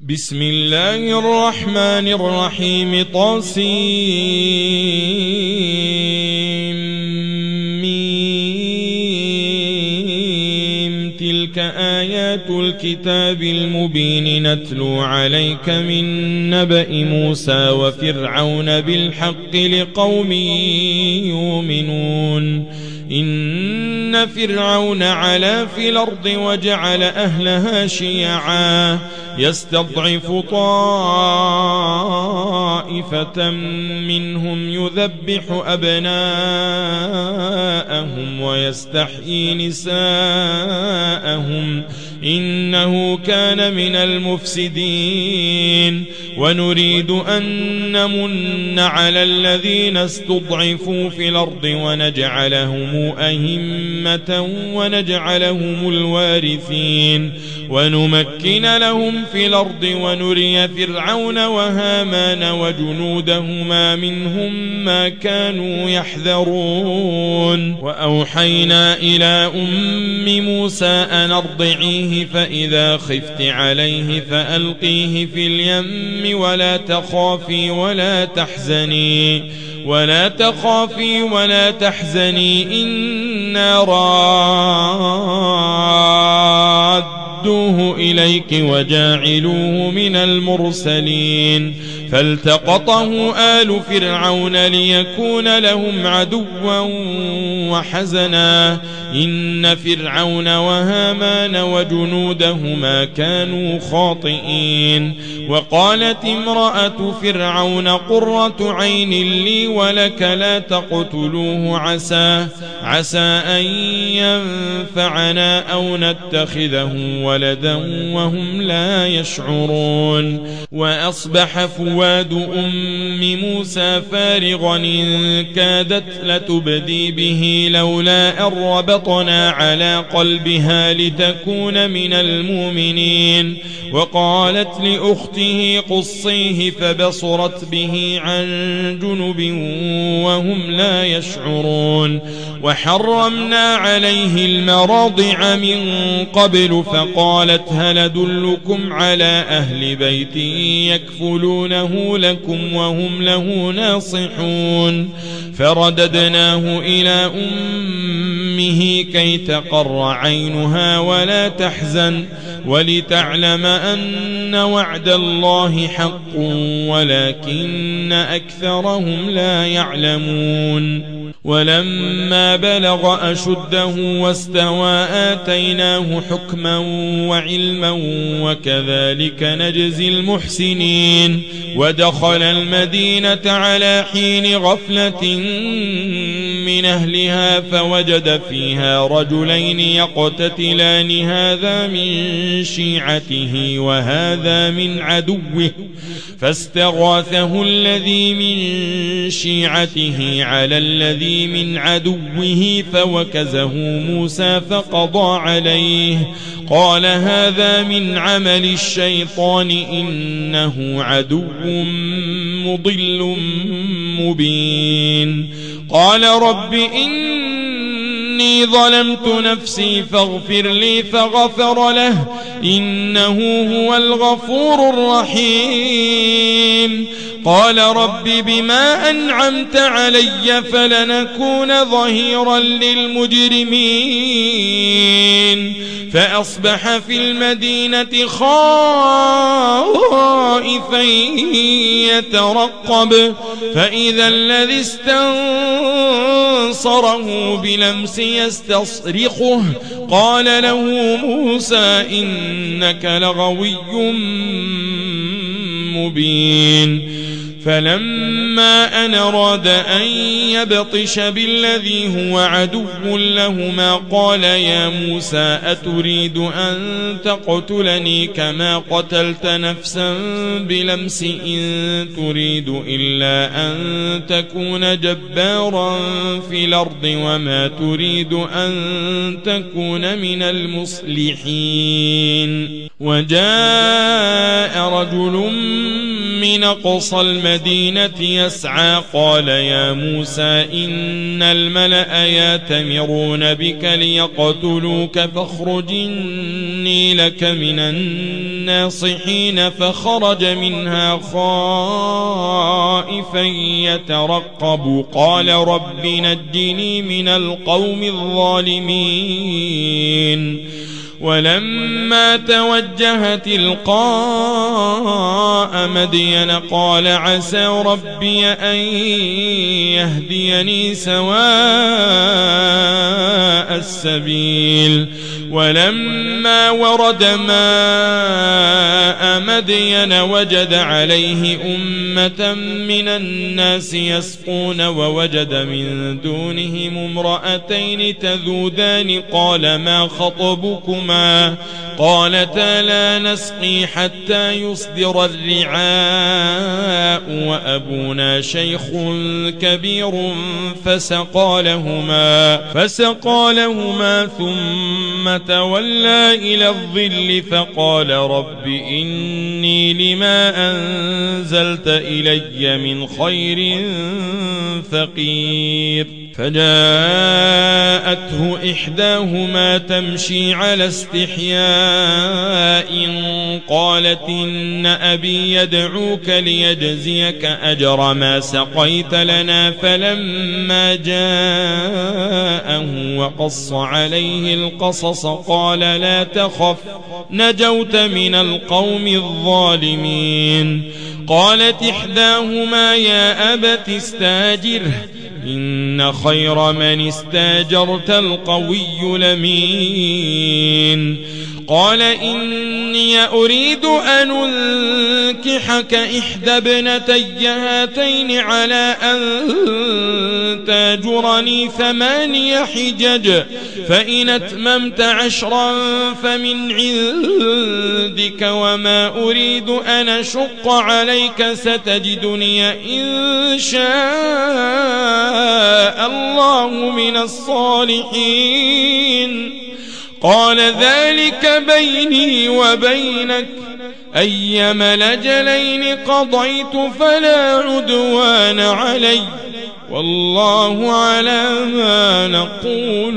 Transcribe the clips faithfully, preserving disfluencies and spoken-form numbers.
بسم الله الرحمن الرحيم طاسيم تلك آيات الكتاب المبين نتلو عليك من نبأ موسى وفرعون بالحق لقوم يؤمنون إن فرعون علا في الأرض وجعل أهلها شيعا يستضعف طائفة منهم يذبح أبناءهم ويستحيي نساءهم إنه كان من المفسدين ونريد أن نمن على الذين استضعفوا في الأرض ونجعلهم أئمة ونجعلهم الوارثين ونمكن لهم في الأرض ونري فرعون وهامان وجنودهما منهم ما كانوا يحذرون وأوحينا إلى أم موسى أن أرضعيه فإذا خفت عليه فألقيه في اليم ولا تخافي ولا تحزني ولا تخافي ولا تحزني إنا رادوه إليك وجاعلوه من المرسلين فالتقطه آل فرعون ليكون لهم عدوا وحزنا إن فرعون وهامان وجنودهما كانوا خاطئين وقالت امرأة فرعون قرة عين لي ولك لا تقتلوه عسى عسى أن ينفعنا أو نتخذه ولدا وهم لا يشعرون وأصبح فواد أم موسى فارغا إن كادت لتبدي به لولا أن ربطنا على قلبها لتكون من المؤمنين وقالت لأخته قصيه فبصرت به عن جنب وهم لا يشعرون وحرمنا عليه المراضع من قبل فقالت هل أدلكم على أهل بيت يكفلونه لكم وهم له ناصحون فرددناه إلى أمه كي تقر عينها ولا تحزن ولتعلم أن وعد الله حق ولكن أكثرهم لا يعلمون ولما بلغ أشده واستوى آتيناه حكما وعلما وكذلك نجزي المحسنين ودخل المدينة على حين غفلة من أهلها فوجد فيها رجلين يقتتلان هذا من شيعته وهذا من عدوه فاستغاثه الذي من شيعته على الذي من عدوه فوكزه موسى فقضى عليه قال هذا من عمل الشيطان إنه عدو مضل مبين قال رب إني ظلمت نفسي فاغفر لي فغفر له إنه هو الغفور الرحيم قال رب بما أنعمت علي فلنكون ظهيرا للمجرمين فأصبح في المدينة خائفا يترقب فإذا الذي استنصره بلمس يستصرخه قال له موسى إنك لغوي مبين فلما أن أراد أن يبطش بالذي هو عدو لهما قال يا موسى أتريد أن تقتلني كما قتلت نفسا بلمس إن تريد إلا أن تكون جبارا في الأرض وما تريد أن تكون من المصلحين وجاء رجل من أقصى المدينة يسعى قال يا موسى إن الملأ يأتمرون بك ليقتلوك فاخرج إني لك من الناصحين فخرج منها خائفا يترقب قال رب نجني من القوم الظالمين ولما توجه تلقاء مدين قال عسى ربي أن يهديني سواء السبيل ولما ورد ماء مدين وجد عليه أمة من الناس يسقون ووجد من دونهم امرأتين تذودان قال ما خطبكما قالتا لا نسقي حتى يصدر الرعاء وأبونا شيخ كبير فسقى لهما, فسقى لهما ثم تولى إلى الظل فقال رب إني لما أنزلت إلي من خير فقير فجاءته إحداهما تمشي على استحياء قالت إن أبي يدعوك ليجزيك أجر ما سقيت لنا فلما جاءه وقص عليه القصص قال لا تخف نجوت من القوم الظالمين قالت إحداهما يا أبت استاجره إن خير من استاجرت القوي الأمين قال إني أريد أن أنكحك إحدى ابنتي هاتين على أن تاجرني ثماني حجج فإن أتممت عشرا فمن عندك وما أريد أن أشق عليك ستجدني إن شاء الله من الصالحين قال ذلك بيني وبينك أيما الأجلين قضيت فلا عدوان علي والله على ما نقول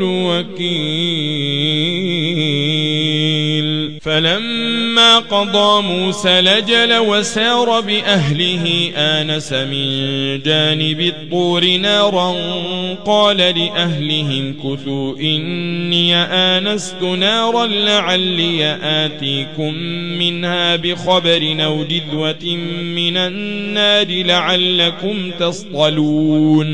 وكيل فلما قضى موسى الأجل وسار بأهله آنس من جانب الطور نارا قال لأهلهم كثوا إني آنست نارا لعلي آتيكم منها بخبر أو جذوة من النار لعلكم تصطلون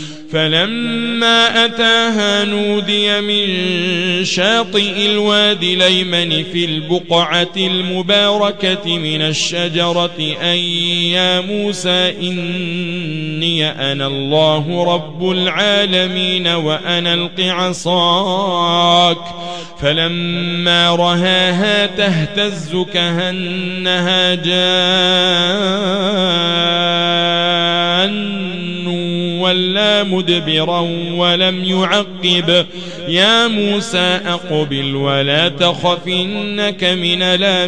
فلما أتاها نودي من شاطئ الوادي الأيمن في البقعة المباركة من الشجرة أن يا موسى إني أنا الله رب العالمين وأن ألق عصاك فلما رهاها تهتز كأنها جان ولا مدبرا ولم يعقب يا موسى أقبل ولا تخف إنك من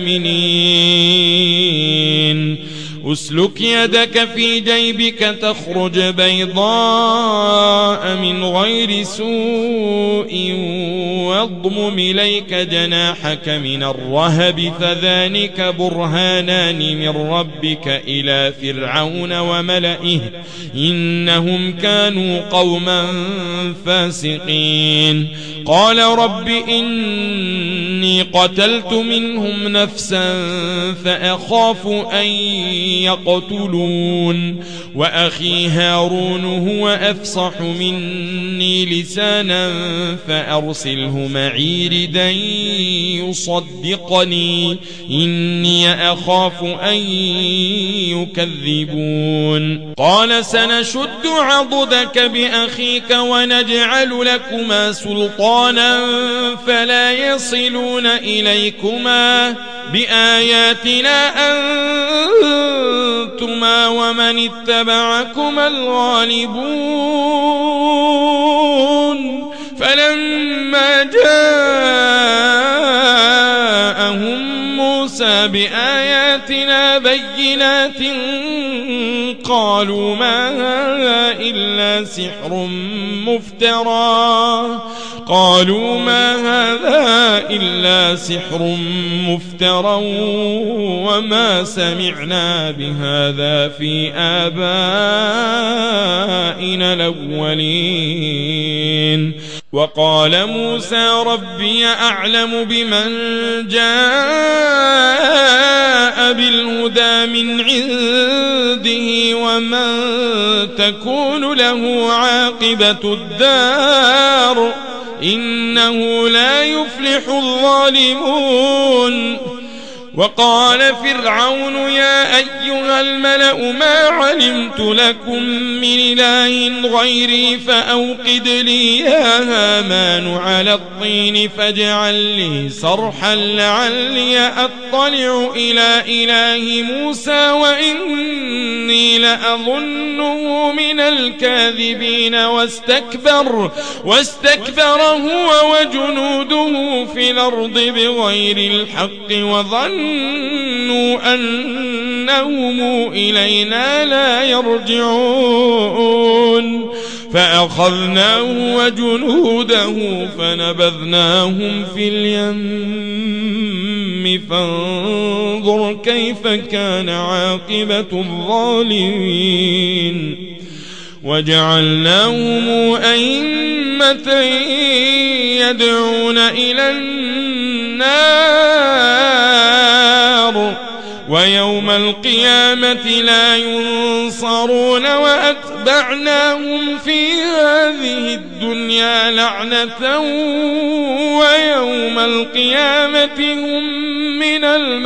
الآمنين أسلك يدك في جيبك تخرج بيضاء من غير سوء واضمم إليك جناحك من الرهب فذلك برهانان من ربك إلى فرعون وملئه إنهم كانوا قوما فاسقين قال رب إني قتلت منهم نفسا فأخاف أن يقتلون وأخي هارون هو أفصح مني لسانا فأرسله معي ردا يصدقني إني أخاف أن يكذبون قال سنشد عضدك بأخيك ونجعل لكما سلطانا فلا يصلون إليكما بآياتنا أنتما ومن اتبعكما الغالبون فلما جاءهم موسى بآياتنا بآياتنا بينات قالوا ما هذا إلا سحر مفترى قالوا ما هذا إلا سحر مفترى وما سمعنا بهذا في آبائنا الأولين. وقال موسى ربي أعلم بمن جاء بالهدى من عنده ومن تكون له عاقبة الدار إنه لا يفلح الظالمون. وقال فرعون يا أيها الملأ ما علمت لكم من إله غيري فأوقد لي يا هامان على الطين فاجعل لي صرحا لعلي أطلع إلى إله موسى وإني لأظنه من الكاذبين واستكبر واستكبر هو وجنوده في الأرض بغير الحق وظنوا أنهم إلينا لا يرجعون فأخذناه وجنوده فنبذناهم في اليم فانظر كيف كان عاقبة الظالمين. وجعلناهم أئمة يدعون إلى النار ويوم القيامة لا ينصرون وأتبعناهم في هذه الدنيا لعنة ويوم القيامة هم من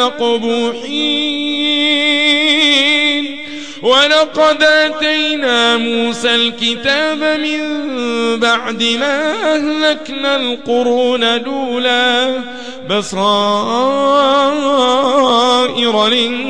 المقبوحين. ولقد آتينا موسى الكتاب من بعد ما أهلكنا القرون الأولى بصائر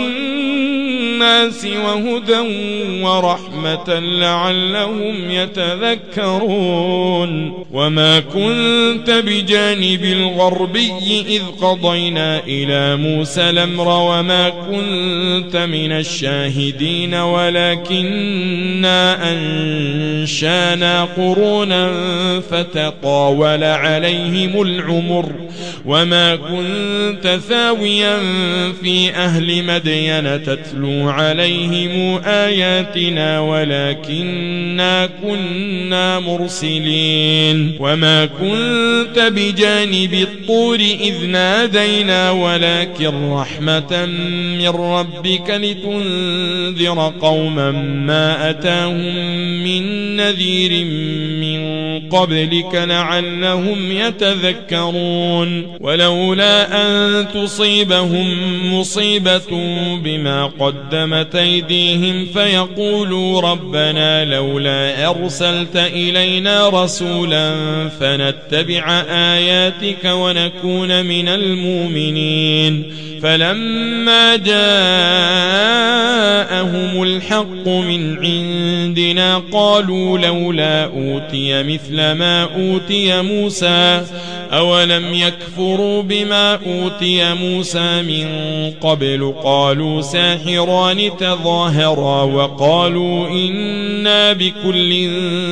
للناس وهدى ورحمة لعلهم يتذكرون. وما كنت بجانب الغربي إذ قضينا إلى موسى الأمر وما كنت من الشاهدين ولكننا أنشانا قرونا فتطاول عليهم العمر وما كنت ثاويا في أهل مدين تتلو عليهم آياتنا ولكننا كنا مرسلين. وما كنت بجانب الطور إذ نادينا ولكن رحمة من ربك لتنذر قوما ما أتاهم من نذير من قبلك لعلهم يتذكرون. ولولا أن تصيبهم مصيبة بما قدمت أيديهم فيقولوا ربنا لولا أرسلت إلينا رسولا فنتبع آياتك ونكون من المؤمنين. فلما جاءهم الحق من عندنا قالوا لولا أوتي مثل ما أوتي موسى أولم يكفروا بما أوتي موسى من قبل قالوا ساحران تظاهرا وقالوا إنا بكل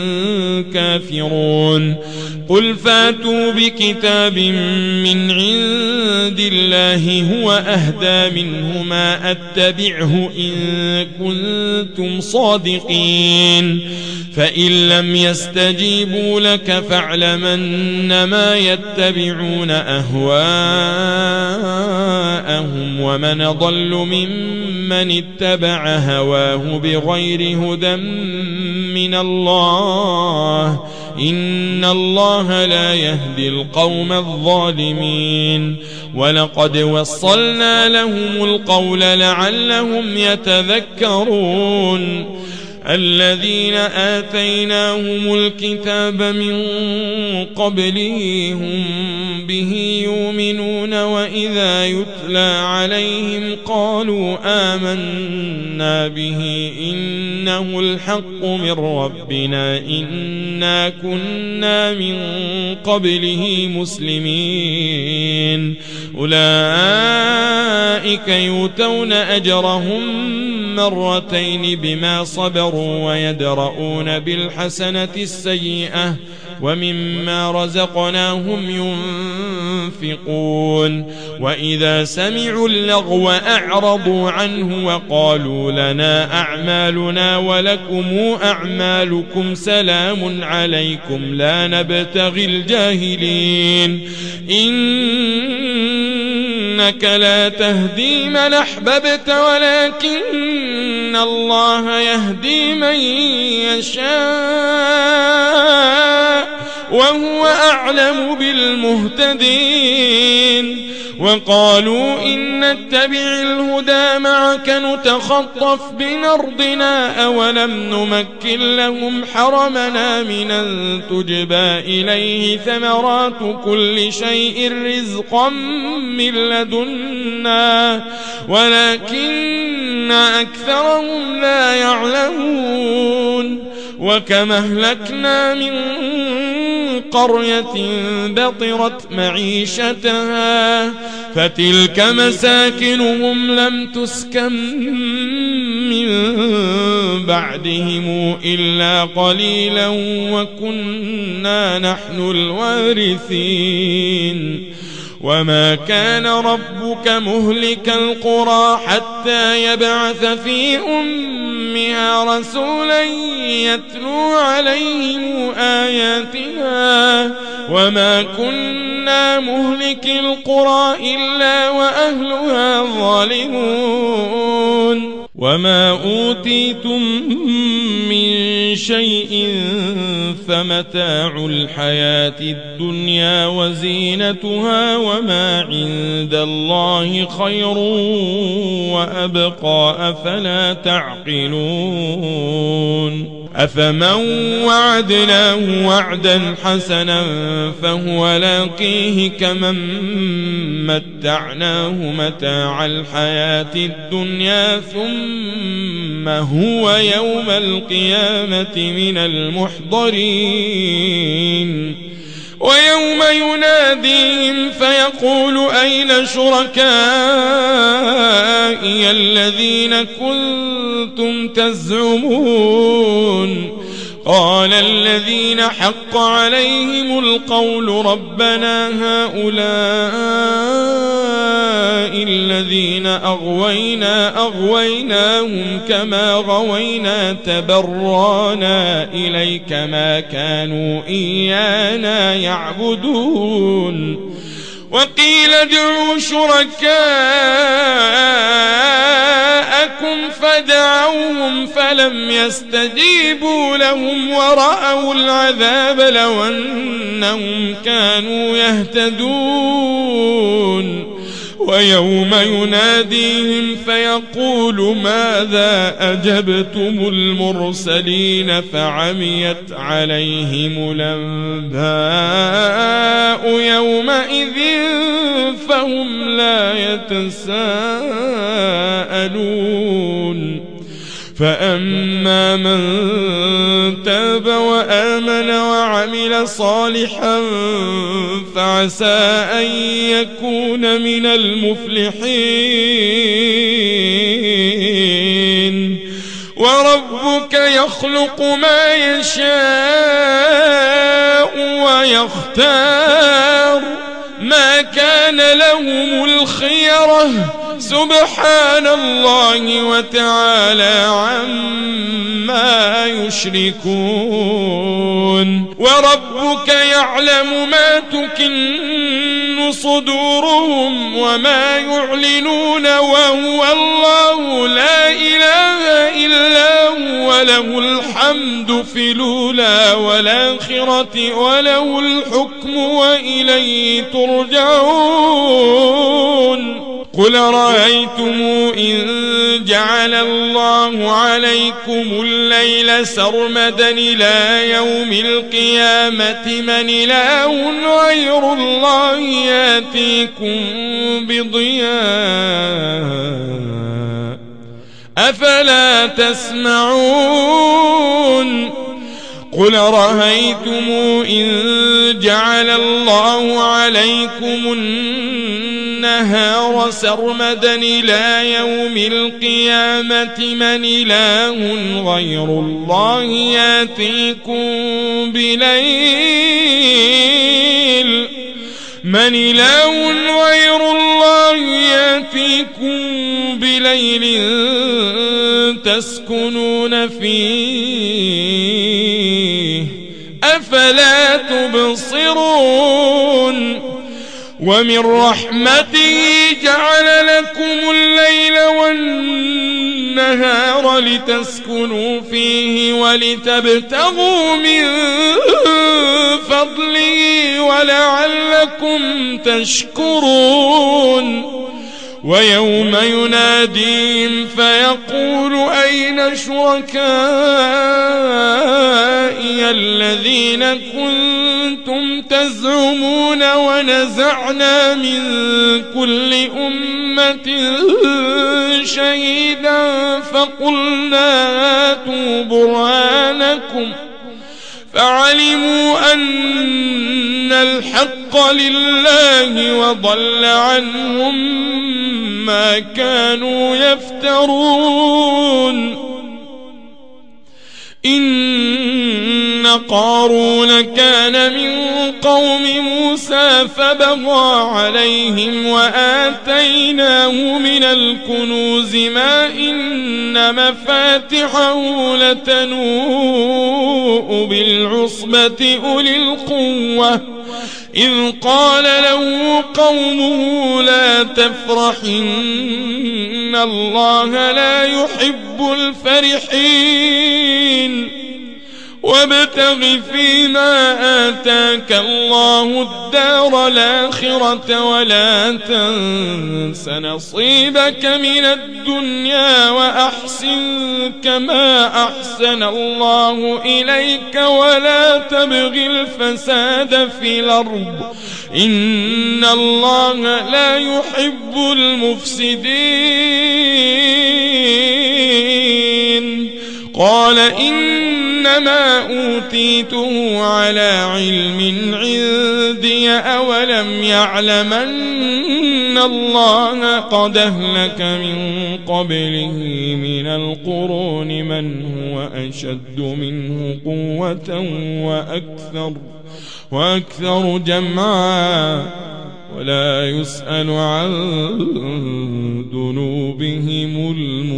كافرون. قل فاتوا بكتاب من عند الله هو أهدى منهما أتبعه إن كنتم صادقين. فإن لم يستجيبوا لك فاعلم أنما يتبعون أهواءهم ومن ضل ممن اتبع هواه بغير هدى من الله إن الله لا يهدي القوم الظالمين. ولقد وصلنا لهم القول لعلهم يتذكرون. الذين آتيناهم الكتاب من قبله هم به يؤمنون وإذا يتلى عليهم قالوا آمنا به إنه الحق من ربنا إنا كنا من قبله مسلمين أولئك يؤتون أجرهم مرتين بما صبروا ويدرؤون بالحسنة السيئة ومما رزقناهم ينفقون وإذا سمعوا اللغو أعرضوا عنه وقالوا لنا أعمالنا ولكم أعمالكم سلام عليكم لا نبتغي الجاهلين إنك لا تهدي من أحببت ولكن الله يهدي من يشاء وهو أعلم بالمهتدين وقالوا إن نتبع الهدى معك نتخطف من أرضنا أولم نمكن لهم حرمنا من أن تجبى إليه ثمرات كل شيء رزقا من لدنا ولكن أكثرهم لا يعلمون وكم أهلكنا من قرية بطرت معيشتها فتلك مساكنهم لم تسكن من بعدهم إلا قليلا وكنا نحن الوارثين وما كان ربك مهلك القرى حتى يبعث في أمها رسولا يتلو عليهم آياتنا وما كنا مهلك القرى إلا وأهلها ظالمون وما أوتيتم من شيء فمتاع الحياة الدنيا وزينتها وما عند الله خير وأبقى أفلا تعقلون أفمن وعدناه وعدا حسنا فهو لاقيه كمن متعناه متاع الحياة الدنيا ثم هو يوم القيامة من المحضرين ويوم يناديهم فيقول أين شركائي الذين كنتم تزعمون قال الذين حق عليهم القول ربنا هؤلاء الذين أغوينا أغويناهم كما غوينا تبرانا إليك ما كانوا إيانا يعبدون وقيل ادعوا شركاءكم فدعوهم فلم يستجيبوا لهم ورأوا العذاب لو أنهم كانوا يهتدون ويوم يناديهم فيقول ماذا أجبتم المرسلين فعميت عليهم الأنباء يومئذ فهم لا يتساءلون فأما من تاب وآمن وعمل صالحا فعسى أن يكون من المفلحين وربك يخلق ما يشاء ويختار ما كان لهم الخيرة سبحان الله وتعالى عما يشركون وربك يعلم ما تكن صدورهم وما يعلنون وهو الله لا إله إلا هو له الحمد في الأولى والآخرة وله الحكم وإليه ترجعون قل رأيتم إن جعل جعل الله عليكم الليل سرمدا إلى يوم القيامة من إله غير الله يأتيكم بضياء أفلا تسمعون قل رأيتم إن جعل الله عليكم النهار سرمدا إلى يوم القيامة من إله غير الله يأتيكم بليل من إله غير الله يأتيكم بليل تسكنون فيه أفلا تبصرون ومن رحمته جعل لكم الليل والنهار لتسكنوا فيه ولتبتغوا من فضله ولعلكم تشكرون ويوم يناديهم فيقول أين شركائي الذين كنتم تزعمون ونزعنا من كل أمة شهيدا فقلنا هاتوا برهانكم فعلموا أن الحق لله وضل عنهم ما كانوا يفترون إن قارون كان من قوم موسى فبغى عليهم وآتيناه من الكنوز ما إن مفاتحه لتنوء بالعصبة أولي القوة إذ قال له قومه لا تفرح إن الله لا يحب الفرحين وابتغ فيما آتاك الله الدار الآخرة ولا تنس نصيبك من الدنيا وأحسن كما أحسن الله إليك ولا تبغ الفساد في الأرض إن الله لا يحب المفسدين قال إنما أوتيته على علم عندي أولم يعلم أن الله قد أهلك من قبله من القرون من هو أشد منه قوة وأكثر وأكثر جمعا ولا يسأل عن ذنوبهم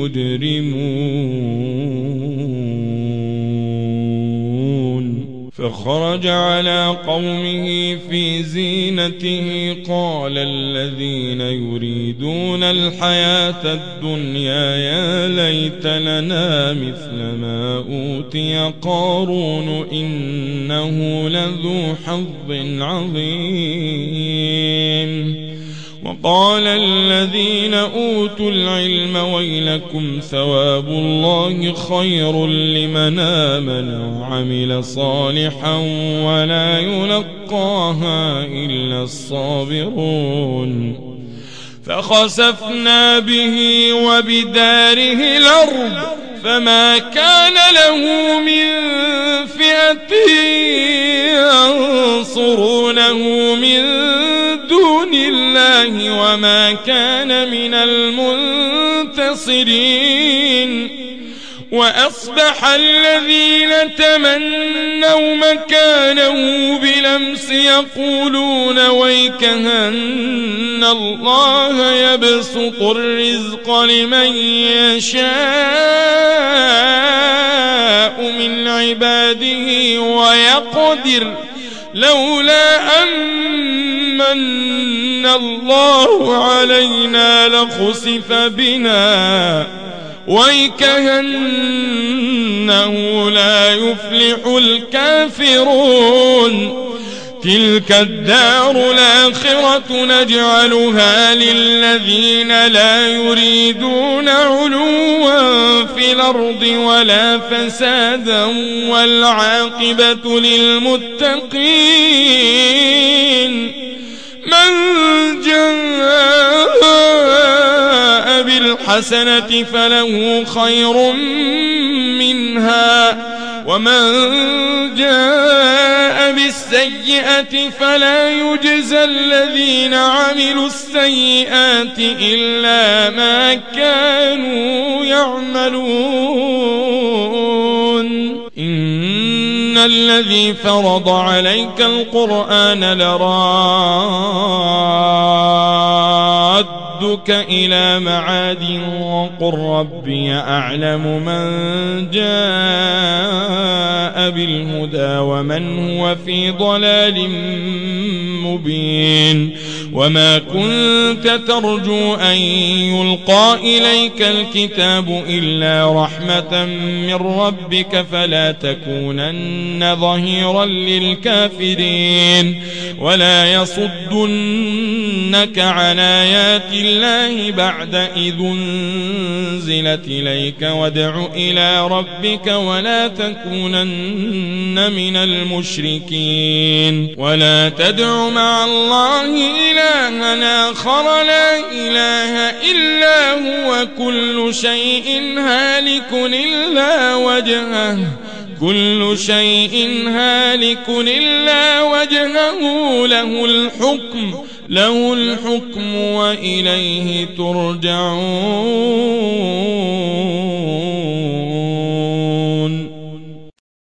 المجرمون فخرج على قومه في زينته قال الذين يريدون الحياة الدنيا يا ليت لنا مثل ما أوتي قارون إنه لذو حظ عظيم وقال الذين أوتوا العلم ويلكم ثواب الله خير لمن آمن وعمل صالحا ولا يلقاها إلا الصابرون فخسفنا به وبداره الأرض فما كان له من فئة ينصرونه من دون الله وما كان من المنتصرين وأصبح الذين تمنوا مكانه بلمس يقولون ويكهن الله يبسط الرزق لمن يشاء من عباده ويقدر لولا أمن الله علينا لخسف بنا ويكهنه لا يفلح الكافرون تلك الدار الآخرة نجعلها للذين لا يريدون علوا الأرض ولا فسادا والعاقبة للمتقين. من جاء بالحسنة فله خير منها ومن جاء بالسيئة فلا يجزى الذين عملوا السيئات إلا ما كانوا يعملون. إن الذي فرض عليك القرآن لرادك إلى معاد وقل ربي أعلم من جاء بالهدى ومن هو في ضلال مبين. وما كنت ترجو أن يلقى إليك الكتاب إلا رحمة من ربك فلا تكونن ظهيرا للكافرين ولا يصدنك عن آيات الله بعد إذ أنزلت إليك وادع إلى ربك ولا تكونن من المشركين. ولا تدع مع الله إلها آخر لا إله إلا هو كل شيء هالك إلا وجهه كل شيء هالك إلا وجهه له الحكم له الحكم وإليه ترجعون.